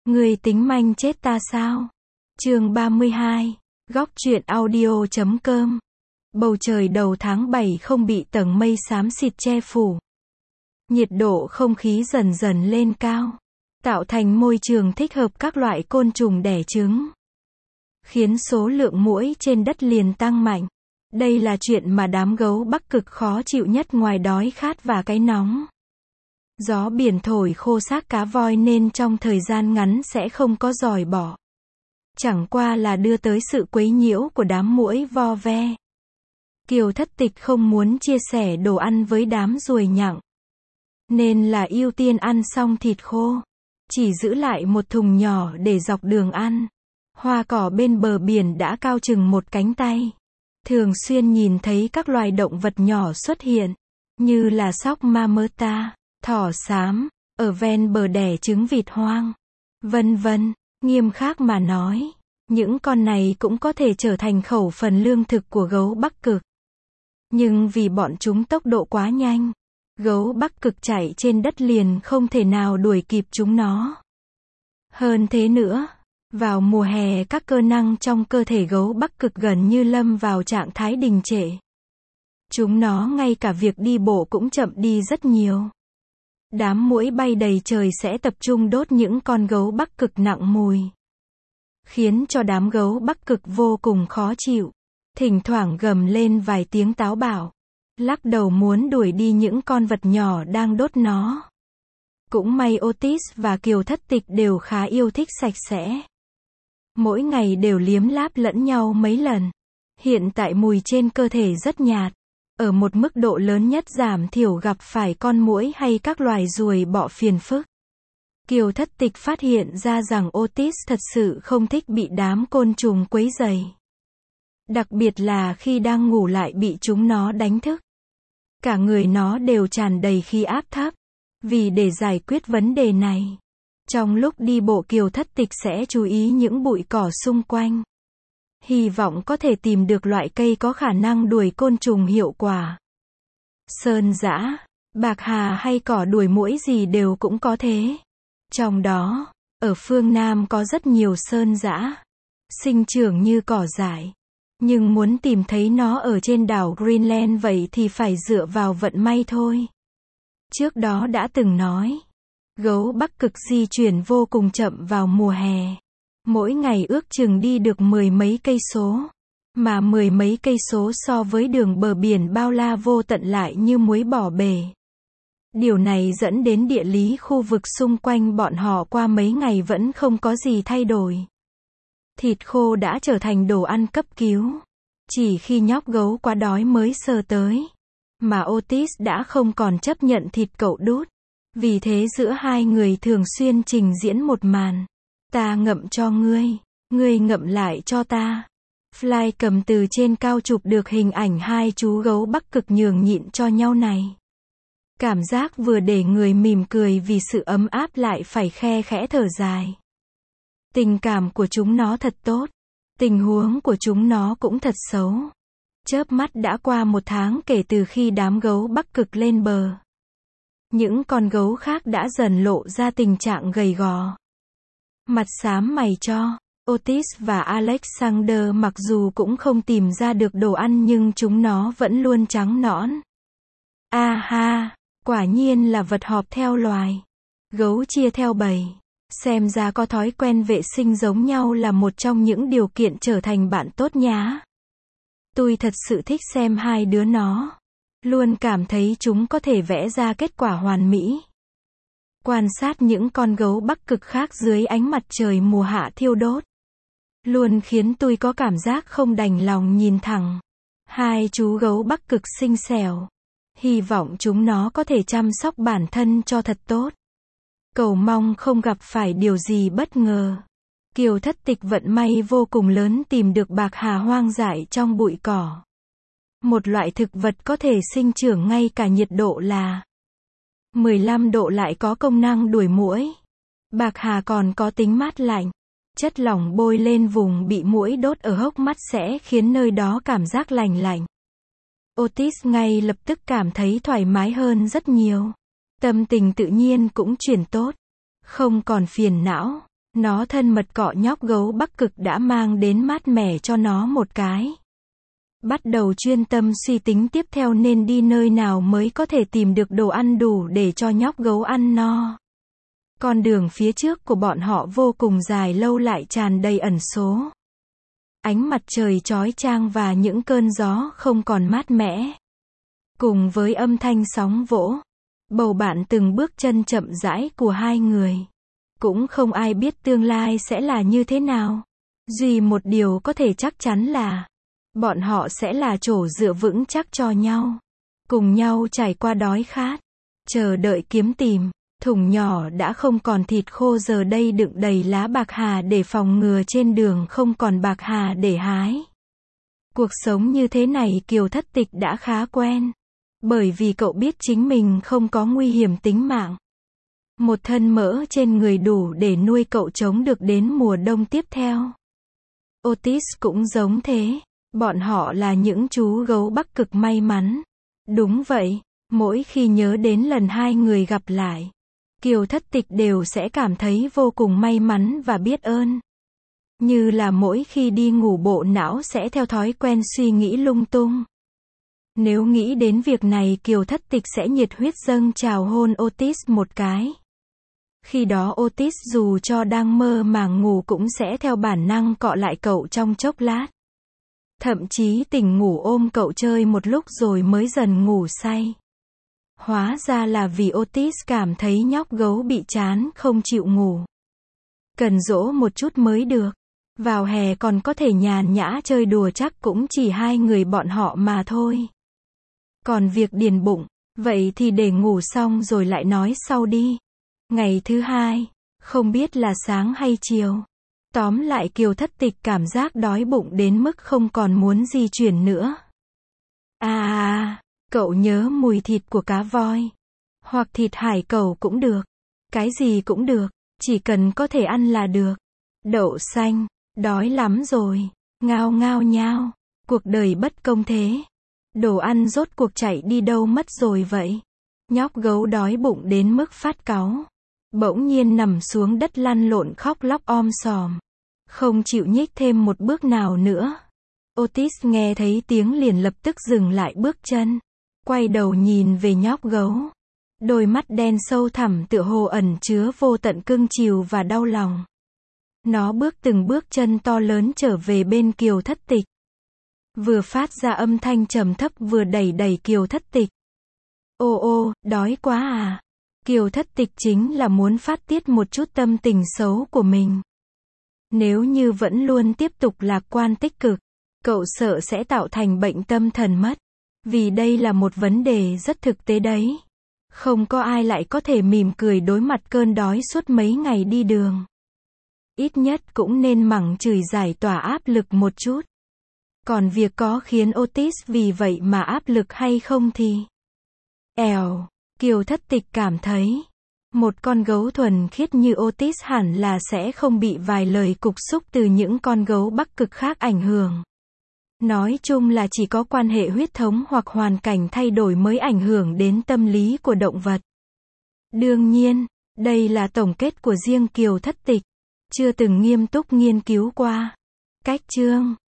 Ngươi tính manh chết ta sao? Chương 32, góc truyện audio.com. Bầu trời đầu tháng 7 không bị tầng mây xám xịt che phủ. Nhiệt độ không khí dần dần lên cao, tạo thành môi trường thích hợp các loại côn trùng đẻ trứng, khiến số lượng muỗi trên đất liền tăng mạnh. Đây là chuyện mà đám gấu Bắc Cực khó chịu nhất ngoài đói khát và cái nóng. Gió biển thổi khô xác cá voi nên trong thời gian ngắn sẽ không có dòi bỏ. Chẳng qua là đưa tới sự quấy nhiễu của đám muỗi vo ve. Kiều Thất Tịch không muốn chia sẻ đồ ăn với đám ruồi nhặng, nên là ưu tiên ăn xong thịt khô, chỉ giữ lại một thùng nhỏ để dọc đường ăn. Hoa cỏ bên bờ biển đã cao chừng một cánh tay. Thường xuyên nhìn thấy các loài động vật nhỏ xuất hiện, như là sóc ma mơ ta, thỏ xám, ở ven bờ đẻ trứng vịt hoang, vân vân. Nghiêm khắc mà nói, những con này cũng có thể trở thành khẩu phần lương thực của gấu Bắc Cực. Nhưng vì bọn chúng tốc độ quá nhanh, gấu Bắc Cực chạy trên đất liền không thể nào đuổi kịp chúng nó. Hơn thế nữa, vào mùa hè các cơ năng trong cơ thể gấu Bắc Cực gần như lâm vào trạng thái đình trệ. Chúng nó ngay cả việc đi bộ cũng chậm đi rất nhiều. Đám muỗi bay đầy trời sẽ tập trung đốt những con gấu Bắc Cực nặng mùi, khiến cho đám gấu Bắc Cực vô cùng khó chịu. Thỉnh thoảng gầm lên vài tiếng táo bạo, lắc đầu muốn đuổi đi những con vật nhỏ đang đốt nó. Cũng may Otis và Kiều Thất Tịch đều khá yêu thích sạch sẽ. Mỗi ngày đều liếm láp lẫn nhau mấy lần. Hiện tại mùi trên cơ thể rất nhạt, ở một mức độ lớn nhất giảm thiểu gặp phải con muỗi hay các loài ruồi bọ phiền phức. Kiều Thất Tịch phát hiện ra rằng Otis thật sự không thích bị đám côn trùng quấy rầy. Đặc biệt là khi đang ngủ lại bị chúng nó đánh thức. Cả người nó đều tràn đầy khí áp thấp. Vì để giải quyết vấn đề này, trong lúc đi bộ Kiều Thất Tịch sẽ chú ý những bụi cỏ xung quanh. Hy vọng có thể tìm được loại cây có khả năng đuổi côn trùng hiệu quả. Sơn dã, bạc hà hay cỏ đuổi muỗi gì đều cũng có thế. Trong đó, ở phương Nam có rất nhiều sơn dã, sinh trưởng như cỏ dại. Nhưng muốn tìm thấy nó ở trên đảo Greenland vậy thì phải dựa vào vận may thôi. Trước đó đã từng nói, gấu Bắc Cực di chuyển vô cùng chậm vào mùa hè. Mỗi ngày ước chừng đi được 10 mấy cây số. Mà 10 mấy cây số so với đường bờ biển bao la vô tận lại như muối bỏ bể. Điều này dẫn đến địa lý khu vực xung quanh bọn họ qua mấy ngày vẫn không có gì thay đổi. Thịt khô đã trở thành đồ ăn cấp cứu. Chỉ khi nhóc gấu quá đói mới sờ tới. Mà Otis đã không còn chấp nhận thịt cậu đút. Vì thế giữa hai người thường xuyên trình diễn một màn. Ta ngậm cho ngươi ngậm lại cho ta. Fly cầm từ trên cao chụp được hình ảnh hai chú gấu Bắc Cực nhường nhịn cho nhau này. Cảm giác vừa để người mỉm cười vì sự ấm áp lại phải khe khẽ thở dài. Tình cảm của chúng nó thật tốt. Tình huống của chúng nó cũng thật xấu. Chớp mắt đã qua 1 tháng kể từ khi đám gấu Bắc Cực lên bờ. Những con gấu khác đã dần lộ ra tình trạng gầy gò. Mặt xám mày cho. Otis và Alexander mặc dù cũng không tìm ra được đồ ăn nhưng chúng nó vẫn luôn trắng nõn. A ha, quả nhiên là vật họp theo loài. Gấu chia theo bầy. Xem ra có thói quen vệ sinh giống nhau là một trong những điều kiện trở thành bạn tốt nhá. Tôi thật sự thích xem hai đứa nó. Luôn cảm thấy chúng có thể vẽ ra kết quả hoàn mỹ. Quan sát những con gấu Bắc Cực khác dưới ánh mặt trời mùa hạ thiêu đốt. Luôn khiến tôi có cảm giác không đành lòng nhìn thẳng. Hai chú gấu Bắc Cực xinh xẻo. Hy vọng chúng nó có thể chăm sóc bản thân cho thật tốt. Cầu mong không gặp phải điều gì bất ngờ. Kiều Thất Tịch vận may vô cùng lớn tìm được bạc hà hoang dại trong bụi cỏ. Một loại thực vật có thể sinh trưởng ngay cả nhiệt độ là 15 độ lại có công năng đuổi muỗi. Bạc hà còn có tính mát lạnh. Chất lỏng bôi lên vùng bị muỗi đốt ở hốc mắt sẽ khiến nơi đó cảm giác lành lạnh. Otis ngay lập tức cảm thấy thoải mái hơn rất nhiều. Tâm tình tự nhiên cũng chuyển tốt. Không còn phiền não. Nó thân mật cọ nhóc gấu Bắc Cực đã mang đến mát mẻ cho nó một cái. Bắt đầu chuyên tâm suy tính tiếp theo nên đi nơi nào mới có thể tìm được đồ ăn đủ để cho nhóc gấu ăn no. Con đường phía trước của bọn họ vô cùng dài lâu lại tràn đầy ẩn số. Ánh mặt trời chói chang và những cơn gió không còn mát mẻ. Cùng với âm thanh sóng vỗ, bầu bạn từng bước chân chậm rãi của hai người. Cũng không ai biết tương lai sẽ là như thế nào. Duy một điều có thể chắc chắn là bọn họ sẽ là chỗ dựa vững chắc cho nhau. Cùng nhau trải qua đói khát, chờ đợi kiếm tìm. Thùng nhỏ đã không còn thịt khô giờ đây đựng đầy lá bạc hà để phòng ngừa trên đường không còn bạc hà để hái. Cuộc sống như thế này Kiều Thất Tịch đã khá quen. Bởi vì cậu biết chính mình không có nguy hiểm tính mạng. Một thân mỡ trên người đủ để nuôi cậu chống được đến mùa đông tiếp theo. Otis cũng giống thế. Bọn họ là những chú gấu Bắc Cực may mắn. Đúng vậy, mỗi khi nhớ đến lần hai người gặp lại, Kiều Thất Tịch đều sẽ cảm thấy vô cùng may mắn và biết ơn. Như là mỗi khi đi ngủ bộ não sẽ theo thói quen suy nghĩ lung tung. Nếu nghĩ đến việc này Kiều Thất Tịch sẽ nhiệt huyết dâng trào hôn Otis một cái. Khi đó Otis dù cho đang mơ màng ngủ cũng sẽ theo bản năng cọ lại cậu trong chốc lát. Thậm chí tỉnh ngủ ôm cậu chơi một lúc rồi mới dần ngủ say. Hóa ra là vì Otis cảm thấy nhóc gấu bị chán không chịu ngủ. Cần dỗ một chút mới được. Vào hè còn có thể nhàn nhã chơi đùa chắc cũng chỉ hai người bọn họ mà thôi. Còn việc điền bụng, vậy thì để ngủ xong rồi lại nói sau đi. Ngày thứ hai, không biết là sáng hay chiều. Tóm lại Kiều Thất Tịch cảm giác đói bụng đến mức không còn muốn di chuyển nữa. Cậu nhớ mùi thịt của cá voi. Hoặc thịt hải cẩu cũng được. Cái gì cũng được, chỉ cần có thể ăn là được. Đậu xanh, đói lắm rồi. Ngao ngao nhao, cuộc đời bất công thế. Đồ ăn rốt cuộc chạy đi đâu mất rồi vậy? Nhóc gấu đói bụng đến mức phát cáu. Bỗng nhiên nằm xuống đất lăn lộn khóc lóc om sòm. Không chịu nhích thêm một bước nào nữa. Otis nghe thấy tiếng liền lập tức dừng lại bước chân. Quay đầu nhìn về nhóc gấu. Đôi mắt đen sâu thẳm tựa hồ ẩn chứa vô tận cưng chiều và đau lòng. Nó bước từng bước chân to lớn trở về bên Kiều Thất Tịch. Vừa phát ra âm thanh trầm thấp vừa đẩy đẩy Kiều Thất Tịch. Ô, đói quá à. Kiều Thất Tịch chính là muốn phát tiết một chút tâm tình xấu của mình. Nếu như vẫn luôn tiếp tục lạc quan tích cực, cậu sợ sẽ tạo thành bệnh tâm thần mất. Vì đây là một vấn đề rất thực tế đấy. Không có ai lại có thể mỉm cười đối mặt cơn đói suốt mấy ngày đi đường. Ít nhất cũng nên mắng chửi giải tỏa áp lực một chút. Còn việc có khiến Otis vì vậy mà áp lực hay không thì... Kiều Thất Tịch cảm thấy, một con gấu thuần khiết như Otis hẳn là sẽ không bị vài lời cục xúc từ những con gấu Bắc Cực khác ảnh hưởng. Nói chung là chỉ có quan hệ huyết thống hoặc hoàn cảnh thay đổi mới ảnh hưởng đến tâm lý của động vật. Đương nhiên, đây là tổng kết của riêng Kiều Thất Tịch, chưa từng nghiêm túc nghiên cứu qua. Cách chương